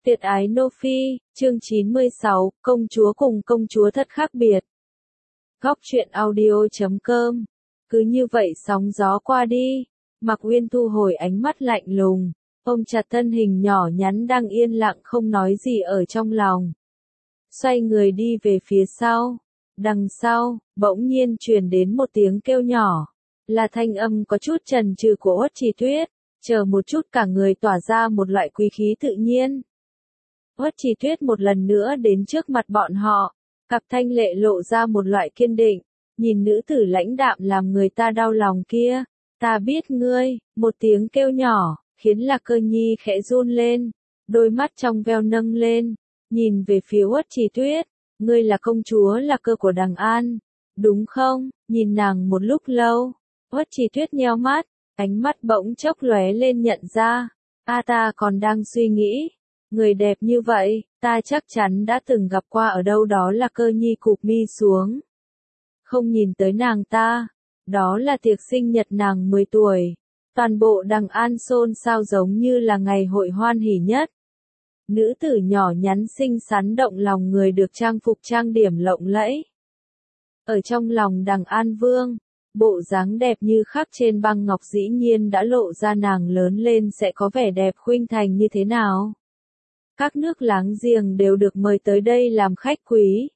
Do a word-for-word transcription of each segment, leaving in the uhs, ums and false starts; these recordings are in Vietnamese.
Tuyệt ái Nô Phi, chương chín mươi sáu, công chúa cùng công chúa thật khác biệt. Góc truyện audio chấm com. Cứ như vậy sóng gió qua đi, Mạc Uyên thu hồi ánh mắt lạnh lùng, ôm chặt thân hình nhỏ nhắn đang yên lặng không nói gì ở trong lòng. Xoay người đi về phía sau, đằng sau, bỗng nhiên truyền đến một tiếng kêu nhỏ, là thanh âm có chút chần chừ của Uất Trì Tuyết, chờ một chút cả người tỏa ra một loại quý khí tự nhiên. Uất Trì Tuyết một lần nữa đến trước mặt bọn họ, cặp thanh lệ lộ ra một loại kiên định, nhìn nữ tử lãnh đạm làm người ta đau lòng kia, ta biết ngươi, một tiếng kêu nhỏ, khiến Lạc Cơ Nhi khẽ run lên, đôi mắt trong veo nâng lên, nhìn về phía Uất Trì Tuyết, ngươi là công chúa Lạc Cơ của Đằng An, đúng không? Nhìn nàng một lúc lâu, Uất Trì Tuyết nheo mắt, ánh mắt bỗng chốc lóe lên nhận ra, a ta còn đang suy nghĩ. Người đẹp như vậy, ta chắc chắn đã từng gặp qua ở đâu đó. Là Cơ Nhi cụp mi xuống. Không nhìn tới nàng ta, đó là tiệc sinh nhật nàng mười tuổi. Toàn bộ Đằng An xôn xao giống như là ngày hội hoan hỉ nhất. Nữ tử nhỏ nhắn xinh xắn động lòng người được trang phục trang điểm lộng lẫy. Ở trong lòng Đằng An Vương, bộ dáng đẹp như khắc trên băng ngọc dĩ nhiên đã lộ ra nàng lớn lên sẽ có vẻ đẹp khuynh thành như thế nào. Các nước láng giềng đều được mời tới đây làm khách quý.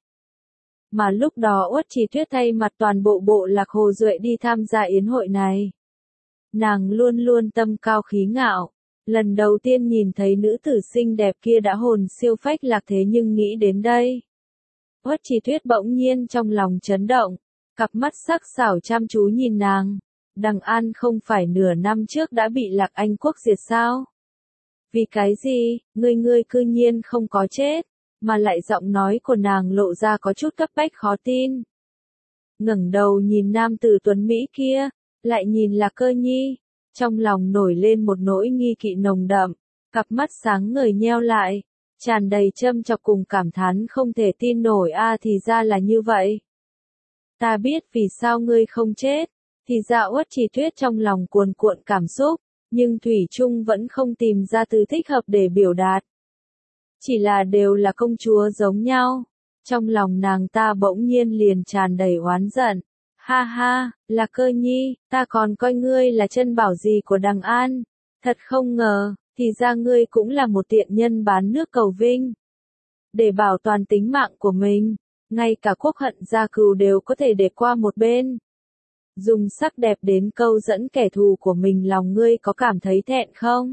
Mà lúc đó Uất Trì Tuyết thay mặt toàn bộ bộ Lạc Hồ Duệ đi tham gia yến hội này. Nàng luôn luôn tâm cao khí ngạo, lần đầu tiên nhìn thấy nữ tử xinh đẹp kia đã hồn siêu phách lạc thế nhưng nghĩ đến đây. Uất Trì Tuyết bỗng nhiên trong lòng chấn động, cặp mắt sắc sảo chăm chú nhìn nàng. Đằng An không phải nửa năm trước đã bị Lạc Anh quốc diệt sao? Vì cái gì, ngươi ngươi cư nhiên không có chết, mà lại giọng nói của nàng lộ ra có chút cấp bách khó tin. Ngẩng đầu nhìn nam tử tuấn Mỹ kia, lại nhìn Lạc Cơ Nhi, trong lòng nổi lên một nỗi nghi kỵ nồng đậm, cặp mắt sáng ngời nheo lại, tràn đầy châm chọc cùng cảm thán không thể tin nổi a à, thì ra là như vậy. Ta biết vì sao ngươi không chết, thì ra Uất Trì Tuyết trong lòng cuồn cuộn cảm xúc. Nhưng Thủy Trung vẫn không tìm ra từ thích hợp để biểu đạt. Chỉ là đều là công chúa giống nhau. Trong lòng nàng ta bỗng nhiên liền tràn đầy oán giận. Ha ha, là Cơ Nhi, ta còn coi ngươi là chân bảo gì của Đằng An. Thật không ngờ, thì ra ngươi cũng là một tiện nhân bán nước cầu vinh. Để bảo toàn tính mạng của mình, ngay cả quốc hận gia cừu đều có thể để qua một bên. Dùng sắc đẹp đến câu dẫn kẻ thù của mình lòng ngươi có cảm thấy thẹn không?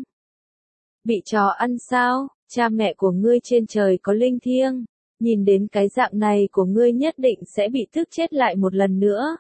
Bị chó ăn sao? Cha mẹ của ngươi trên trời có linh thiêng, nhìn đến cái dạng này của ngươi nhất định sẽ bị tức chết lại một lần nữa.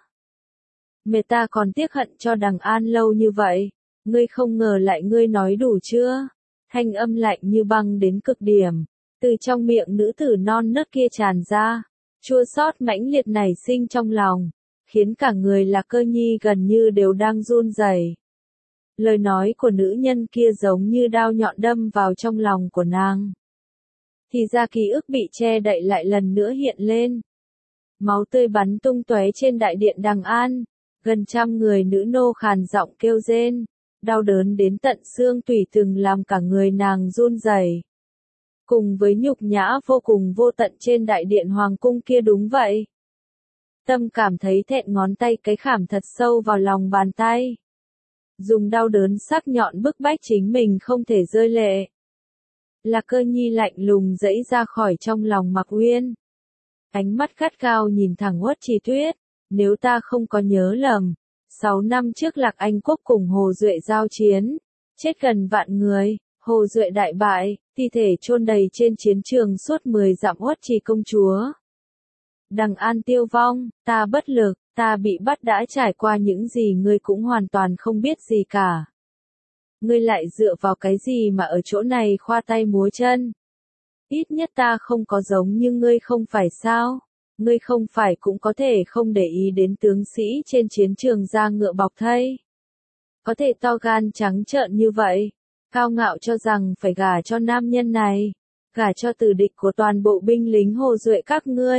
Mẹ ta còn tiếc hận cho Đằng An lâu như vậy, ngươi không ngờ lại ngươi nói đủ chưa? Thanh âm lạnh như băng đến cực điểm, từ trong miệng nữ tử non nớt kia tràn ra, chua xót mãnh liệt nảy sinh trong lòng. Khiến cả người Lạc Cơ Nhi gần như đều đang run rẩy. Lời nói của nữ nhân kia giống như đao nhọn đâm vào trong lòng của nàng. Thì ra ký ức bị che đậy lại lần nữa hiện lên. Máu tươi bắn tung tóe trên đại điện Đằng An, gần trăm người nữ nô khàn giọng kêu rên, đau đớn đến tận xương tủy từng làm cả người nàng run rẩy. Cùng với nhục nhã vô cùng vô tận trên đại điện hoàng cung kia đúng vậy. Tâm cảm thấy thẹn ngón tay cái khảm thật sâu vào lòng bàn tay. Dùng đau đớn sắc nhọn bức bách chính mình không thể rơi lệ. Lạc Cơ Nhi lạnh lùng giãy ra khỏi trong lòng Mạc Uyên. Ánh mắt gắt gao nhìn thẳng Uất Trì Tuyết, nếu ta không có nhớ lầm, sáu năm trước Lạc Anh quốc cùng Hồ Duệ giao chiến, chết gần vạn người, Hồ Duệ đại bại, thi thể chôn đầy trên chiến trường suốt mười dặm. Uất Trì công chúa. Đằng An tiêu vong, ta bất lực, ta bị bắt đã trải qua những gì ngươi cũng hoàn toàn không biết gì cả. Ngươi lại dựa vào cái gì mà ở chỗ này khoa tay múa chân? Ít nhất ta không có giống như ngươi không phải sao? Ngươi không phải cũng có thể không để ý đến tướng sĩ trên chiến trường ra ngựa bọc thây. Có thể to gan trắng trợn như vậy, cao ngạo cho rằng phải gả cho nam nhân này, gả cho tử địch của toàn bộ binh lính Hồ Duệ các ngươi.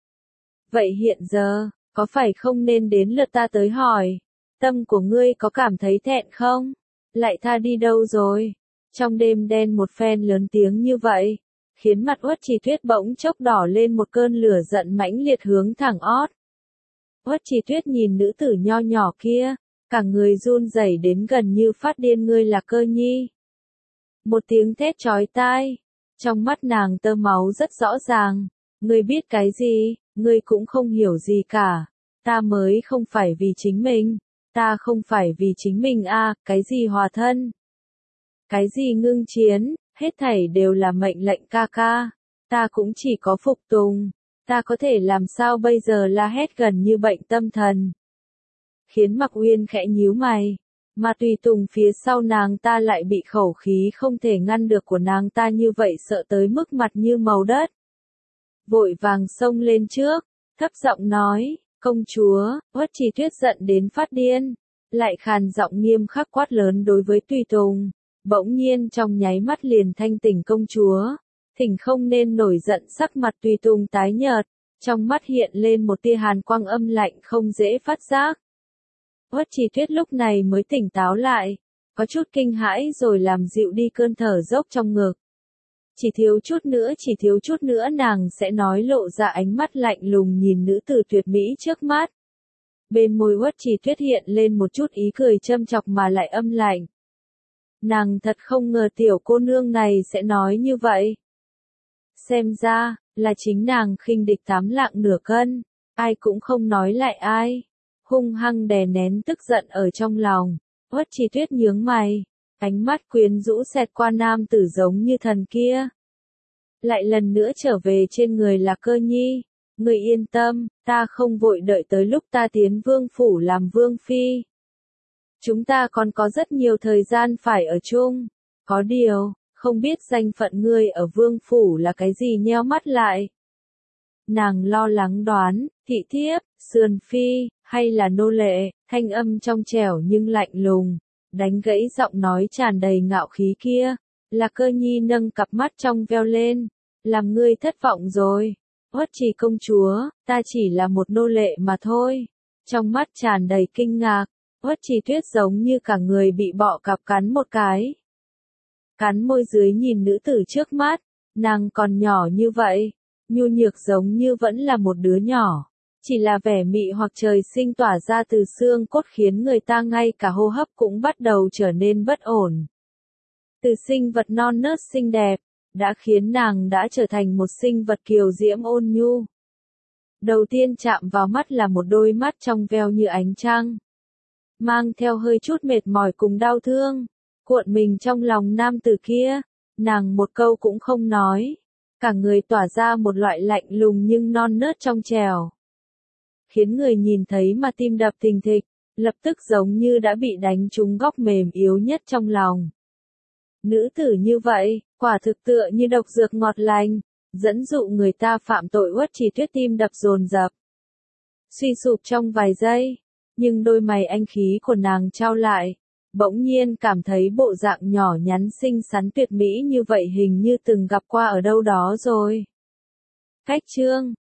Vậy hiện giờ, có phải không nên đến lượt ta tới hỏi, tâm của ngươi có cảm thấy thẹn không? Lại tha đi đâu rồi? Trong đêm đen một phen lớn tiếng như vậy, khiến mặt Uất Trì Tuyết bỗng chốc đỏ lên một cơn lửa giận mãnh liệt hướng thẳng ót. Uất Trì Tuyết nhìn nữ tử nho nhỏ kia, cả người run rẩy đến gần như phát điên, ngươi là Cơ Nhi. Một tiếng thét chói tai, trong mắt nàng tơ máu rất rõ ràng, ngươi biết cái gì, ngươi cũng không hiểu gì cả, ta mới không phải vì chính mình, ta không phải vì chính mình a, à, cái gì hòa thân, cái gì ngưng chiến, hết thảy đều là mệnh lệnh ca ca, ta cũng chỉ có phục tùng, ta có thể làm sao bây giờ, la hét gần như bệnh tâm thần. Khiến Mặc Uyên khẽ nhíu mày, mà tùy tùng phía sau nàng ta lại bị khẩu khí không thể ngăn được của nàng ta như vậy sợ tới mức mặt như màu đất. Vội vàng xông lên trước, thấp giọng nói, công chúa. Uất Trì Tuyết giận đến phát điên, lại khàn giọng nghiêm khắc quát lớn đối với tùy tùng, bỗng nhiên trong nháy mắt liền thanh tỉnh công chúa, thỉnh không nên nổi giận. Sắc mặt tùy tùng tái nhợt, trong mắt hiện lên một tia hàn quang âm lạnh không dễ phát giác. Uất Trì Tuyết lúc này mới tỉnh táo lại, có chút kinh hãi rồi làm dịu đi cơn thở dốc trong ngực. Chỉ thiếu chút nữa, chỉ thiếu chút nữa nàng sẽ nói lộ ra ánh mắt lạnh lùng nhìn nữ tử tuyệt mỹ trước mắt. Bên môi Uất Trì Tuyết hiện lên một chút ý cười châm chọc mà lại âm lạnh. Nàng thật không ngờ tiểu cô nương này sẽ nói như vậy. Xem ra, là chính nàng khinh địch tám lạng nửa cân, ai cũng không nói lại ai. Hung hăng đè nén tức giận ở trong lòng, Uất Trì Tuyết nhướng mày, ánh mắt quyến rũ xẹt qua nam tử giống như thần kia. Lại lần nữa trở về trên người là Cơ Nhi, người yên tâm, ta không vội đợi tới lúc ta tiến vương phủ làm vương phi. Chúng ta còn có rất nhiều thời gian phải ở chung, có điều, không biết danh phận ngươi ở vương phủ là cái gì, nheo mắt lại. Nàng lo lắng đoán, thị thiếp, sườn phi, hay là nô lệ, thanh âm trong trẻo nhưng lạnh lùng, đánh gãy giọng nói tràn đầy ngạo khí kia, là Cơ Nhi nâng cặp mắt trong veo lên, làm ngươi thất vọng rồi. Uất Trì công chúa, ta chỉ là một nô lệ mà thôi. Trong mắt tràn đầy kinh ngạc, Uất Trì Tuyết giống như cả người bị bọ cạp cắn một cái. Cắn môi dưới nhìn nữ tử trước mắt, nàng còn nhỏ như vậy, nhu nhược giống như vẫn là một đứa nhỏ. Chỉ là vẻ mị hoặc trời sinh tỏa ra từ xương cốt khiến người ta ngay cả hô hấp cũng bắt đầu trở nên bất ổn. Từ sinh vật non nớt xinh đẹp, đã khiến nàng đã trở thành một sinh vật kiều diễm ôn nhu. Đầu tiên chạm vào mắt là một đôi mắt trong veo như ánh trăng, mang theo hơi chút mệt mỏi cùng đau thương, cuộn mình trong lòng nam tử kia, nàng một câu cũng không nói, cả người tỏa ra một loại lạnh lùng nhưng non nớt trong trẻo. Khiến người nhìn thấy mà tim đập thình thịch, lập tức giống như đã bị đánh trúng góc mềm yếu nhất trong lòng. Nữ tử như vậy, quả thực tựa như độc dược ngọt lành, dẫn dụ người ta phạm tội. Uất Trì Tuyết tim đập dồn dập, suy sụp trong vài giây, nhưng đôi mày anh khí của nàng trao lại, bỗng nhiên cảm thấy bộ dạng nhỏ nhắn xinh xắn tuyệt mỹ như vậy hình như từng gặp qua ở đâu đó rồi. Cách chương